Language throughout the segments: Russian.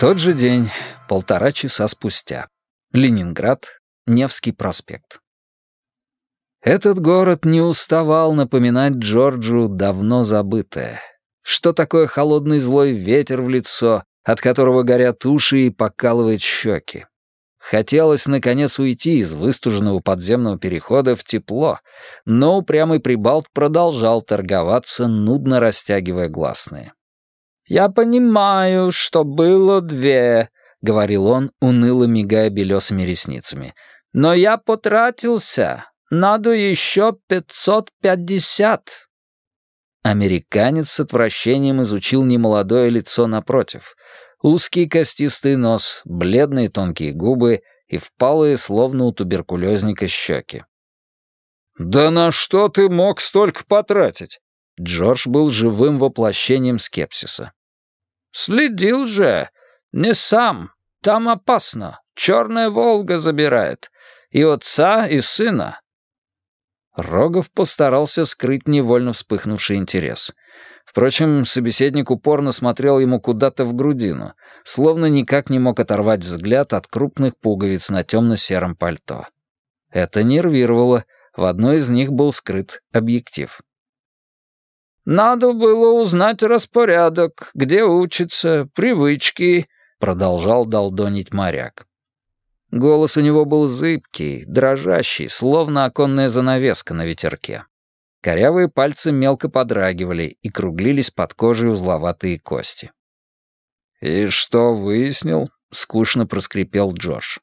Тот же день, 1,5 часа спустя. Ленинград, Невский проспект. Этот город не уставал напоминать Джорджу давно забытое. Что такое холодный злой ветер в лицо, от которого горят уши и покалывает щеки. Хотелось, наконец, уйти из выстуженного подземного перехода в тепло, но упрямый Прибалт продолжал торговаться, нудно растягивая гласные. «Я понимаю, что было 2», — говорил он, уныло мигая белесыми ресницами. «Но я потратился. Надо еще 550». Американец с отвращением изучил немолодое лицо напротив. Узкий костистый нос, бледные тонкие губы и впалые, словно у туберкулезника, щеки. «Да на что ты мог столько потратить?» Джордж был живым воплощением скепсиса. «Следил же. Не сам. Там опасно. Черная Волга забирает. И отца, и сына». Рогов постарался скрыть невольно вспыхнувший интерес. Впрочем, собеседник упорно смотрел ему куда-то в грудину, словно никак не мог оторвать взгляд от крупных пуговиц на темно-сером пальто. Это нервировало, в одной из них был скрыт объектив. «Надо было узнать распорядок, где учится, привычки», — продолжал долдонить моряк. Голос у него был зыбкий, дрожащий, словно оконная занавеска на ветерке. Корявые пальцы мелко подрагивали и круглились под кожей узловатые кости. «И что выяснил?» — скучно проскрипел Джордж.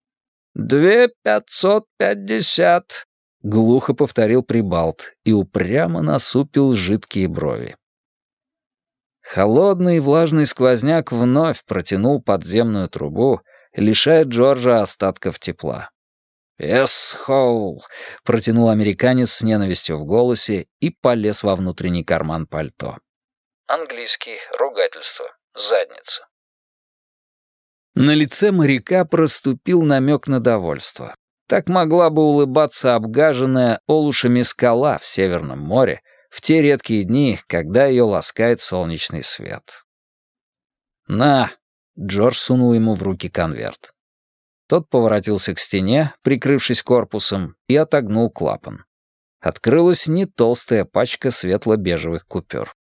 2550, — глухо повторил Прибалт и упрямо насупил жидкие брови. Холодный и влажный сквозняк вновь протянул подземную трубу, лишая Джорджа остатков тепла. «Эс-хоу!» — протянул американец с ненавистью в голосе и полез во внутренний карман пальто. Английский, ругательство, задница. На лице моряка проступил намек на довольство. Так могла бы улыбаться обгаженная олушами скала в Северном море в те редкие дни, когда ее ласкает солнечный свет. «На!» — Джордж сунул ему в руки конверт. Тот поворотился к стене, прикрывшись корпусом, и отогнул клапан. Открылась не толстая пачка светло-бежевых купюр.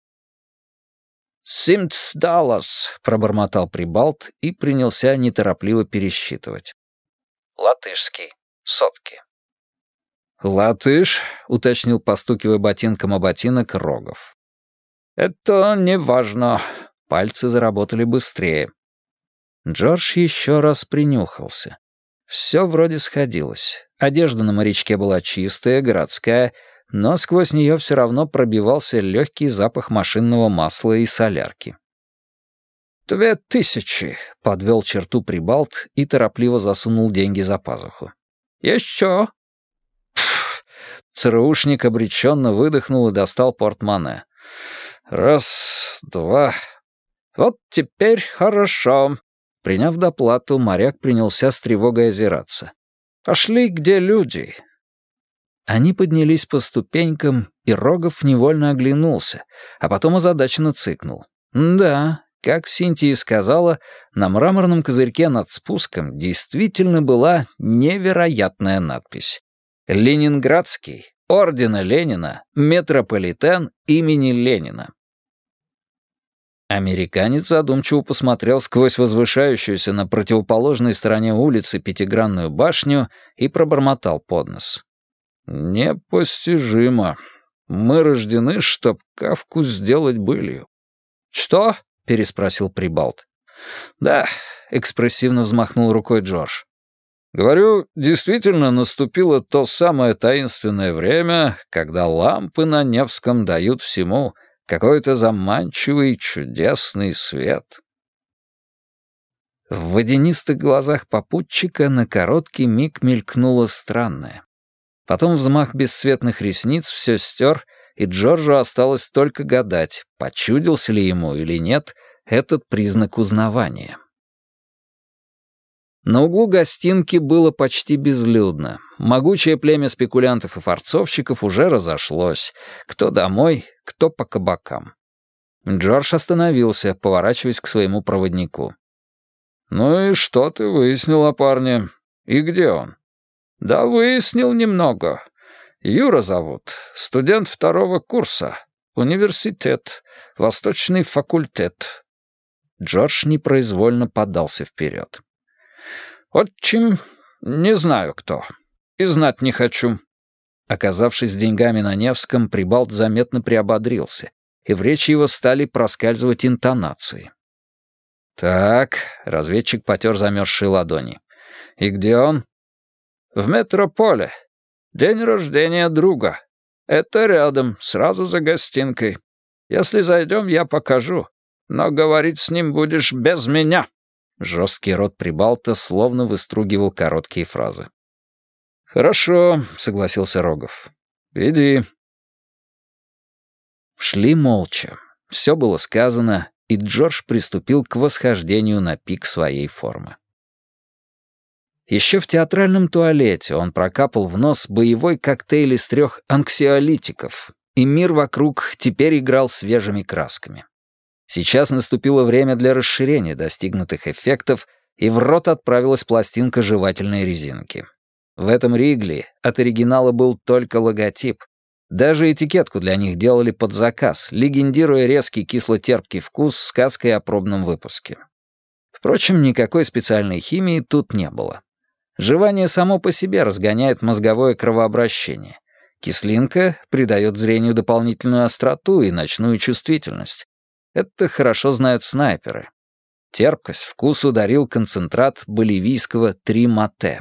$70, — пробормотал Прибалт и принялся неторопливо пересчитывать. Латышский. Сотки. «Латыш?» — уточнил, постукивая ботинком о ботинок, Рогов. «Это не важно». Пальцы заработали быстрее. Джордж еще раз принюхался. Все вроде сходилось. Одежда на морячке была чистая, городская, но сквозь нее все равно пробивался легкий запах машинного масла и солярки. 2000, — подвел черту Прибалт и торопливо засунул деньги за пазуху. «Еще». ЦРУшник обреченно выдохнул и достал портмоне. «Раз, два. Вот теперь хорошо». Приняв доплату, моряк принялся с тревогой озираться. «Пошли, где люди?» Они поднялись по ступенькам, и Рогов невольно оглянулся, а потом озадаченно цыкнул. Да, как Синтия сказала, на мраморном козырьке над спуском действительно была невероятная надпись. «Ленинградский, ордена Ленина, метрополитен имени Ленина». Американец задумчиво посмотрел сквозь возвышающуюся на противоположной стороне улицы пятигранную башню и пробормотал под нос. «Непостижимо. Мы рождены, чтоб Кафку сделать былью». «Что?» — переспросил Прибалт. «Да», — экспрессивно взмахнул рукой Джордж. «Говорю, действительно наступило то самое таинственное время, когда лампы на Невском дают всему какой-то заманчивый чудесный свет». В водянистых глазах попутчика на короткий миг мелькнуло странное. Потом взмах бесцветных ресниц все стер, и Джорджу осталось только гадать, почудился ли ему или нет этот признак узнавания. На углу гостинки было почти безлюдно. Могучее племя спекулянтов и форцовщиков уже разошлось. Кто домой, кто по кабакам. Джордж остановился, поворачиваясь к своему проводнику. «Ну и что ты выяснил о парне? И где он?» «Да выяснил немного. Юра зовут, студент 2-го курса. Университет, Восточный факультет». Джордж непроизвольно подался вперед. «Отчим, не знаю кто. И знать не хочу». Оказавшись с деньгами на Невском, Прибалт заметно приободрился, и в речи его стали проскальзывать интонации. «Так», — разведчик потер замерзшие ладони. «И где он?» «В метрополе. День рождения друга. Это рядом, сразу за гостинкой. Если зайдем, я покажу. Но говорить с ним будешь без меня». Жесткий рот Прибалта словно выстругивал короткие фразы. «Хорошо», — согласился Рогов. «Иди». Шли молча. Все было сказано, и Джордж приступил к восхождению на пик своей формы. Еще в театральном туалете он прокапал в нос боевой коктейль из 3 анксиолитиков, и мир вокруг теперь играл свежими красками. Сейчас наступило время для расширения достигнутых эффектов, и в рот отправилась пластинка жевательной резинки. В этом Ригли от оригинала был только логотип. Даже этикетку для них делали под заказ, легендируя резкий кисло-терпкий вкус сказкой о пробном выпуске. Впрочем, никакой специальной химии тут не было. Жевание само по себе разгоняет мозговое кровообращение. Кислинка придает зрению дополнительную остроту и ночную чувствительность. Это хорошо знают снайперы. Терпкость вкус ударил концентрат боливийского 3-мате.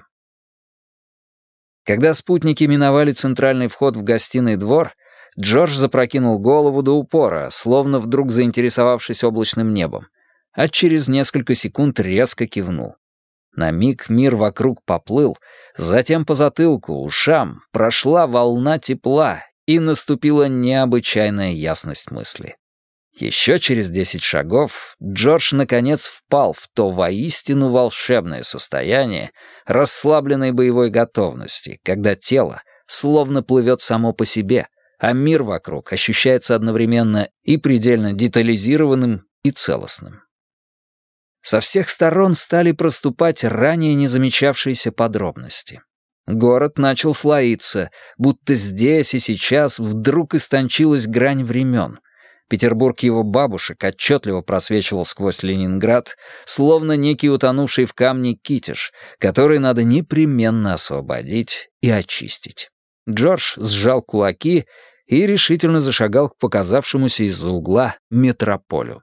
Когда спутники миновали центральный вход в гостиный двор, Джордж запрокинул голову до упора, словно вдруг заинтересовавшись облачным небом, а через несколько секунд резко кивнул. На миг мир вокруг поплыл, затем по затылку, ушам прошла волна тепла, и наступила необычайная ясность мысли. Еще через 10 шагов Джордж наконец впал в то воистину волшебное состояние расслабленной боевой готовности, когда тело словно плывет само по себе, а мир вокруг ощущается одновременно и предельно детализированным, и целостным. Со всех сторон стали проступать ранее не замечавшиеся подробности. Город начал слоиться, будто здесь и сейчас вдруг истончилась грань времен. Петербург его бабушек отчетливо просвечивал сквозь Ленинград, словно некий утонувший в камне китиш, который надо непременно освободить и очистить. Джордж сжал кулаки и решительно зашагал к показавшемуся из-за угла метрополю.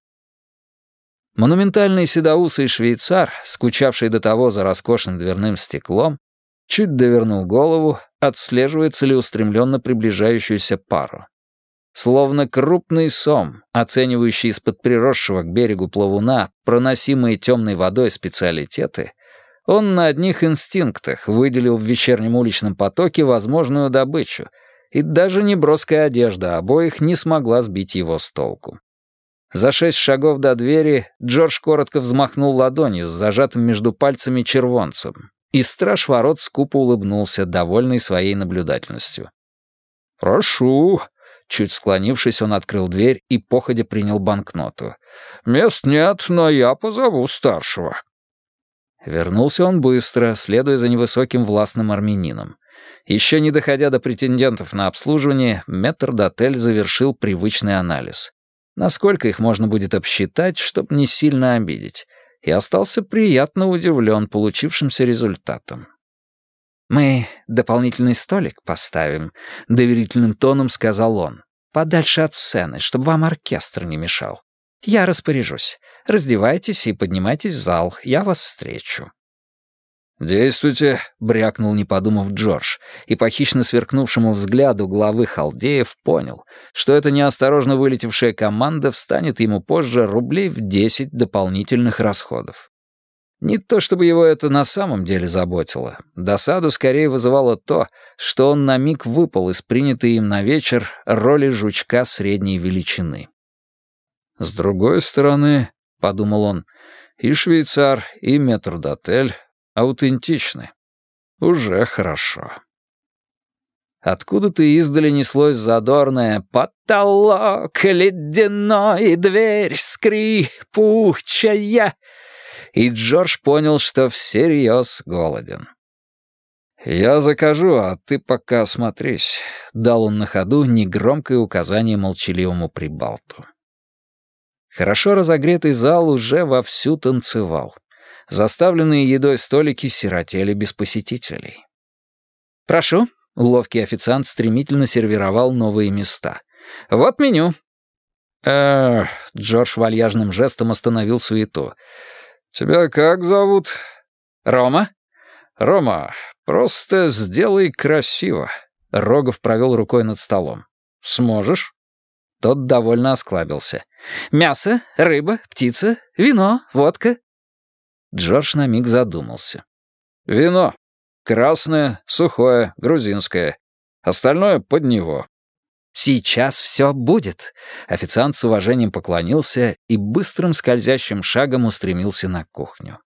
Монументальный седоусый швейцар, скучавший до того за роскошным дверным стеклом, чуть довернул голову, отслеживая целеустремленно приближающуюся пару. Словно крупный сом, оценивающий из-под приросшего к берегу плавуна проносимые темной водой специалитеты, он на одних инстинктах выделил в вечернем уличном потоке возможную добычу, и даже неброская одежда обоих не смогла сбить его с толку. За 6 шагов до двери Джордж коротко взмахнул ладонью с зажатым между пальцами червонцем, и страж ворот скупо улыбнулся, довольный своей наблюдательностью. «Прошу». Чуть склонившись, он открыл дверь и походя принял банкноту. «Мест нет, но я позову старшего». Вернулся он быстро, следуя за невысоким властным армянином. Еще не доходя до претендентов на обслуживание, метрдотель завершил привычный анализ. Насколько их можно будет обсчитать, чтобы не сильно обидеть, и остался приятно удивлен получившимся результатом. «Мы дополнительный столик поставим», — доверительным тоном сказал он. «Подальше от сцены, чтобы вам оркестр не мешал. Я распоряжусь. Раздевайтесь и поднимайтесь в зал, я вас встречу». «Действуйте», — брякнул, не подумав, Джордж, и по хищно сверкнувшему взгляду главы халдеев понял, что эта неосторожно вылетевшая команда встанет ему позже рублей в 10 дополнительных расходов. Не то чтобы его это на самом деле заботило. Досаду скорее вызывало то, что он на миг выпал из принятой им на вечер роли жучка средней величины. «С другой стороны, — подумал он, — и швейцар, и метрдотель аутентичны. Уже хорошо». Откуда-то издали неслось задорное «Потолок ледяной, дверь скрипучая». и Джордж понял, что всерьез голоден. «Я закажу, а ты пока осмотрись», — дал он на ходу негромкое указание молчаливому прибалту. Хорошо разогретый зал уже вовсю танцевал. Заставленные едой столики сиротели без посетителей. «Прошу», — ловкий официант стремительно сервировал новые места. «Вот меню». Джордж вальяжным жестом остановил суету. «Тебя как зовут?» «Рома». «Рома, просто сделай красиво». Рогов провел рукой над столом. «Сможешь?» Тот довольно осклабился. «Мясо, рыба, птица, вино, водка». Джордж на миг задумался. «Вино. Красное, сухое, грузинское. Остальное под него». «Сейчас все будет». Официант с уважением поклонился и быстрым скользящим шагом устремился на кухню.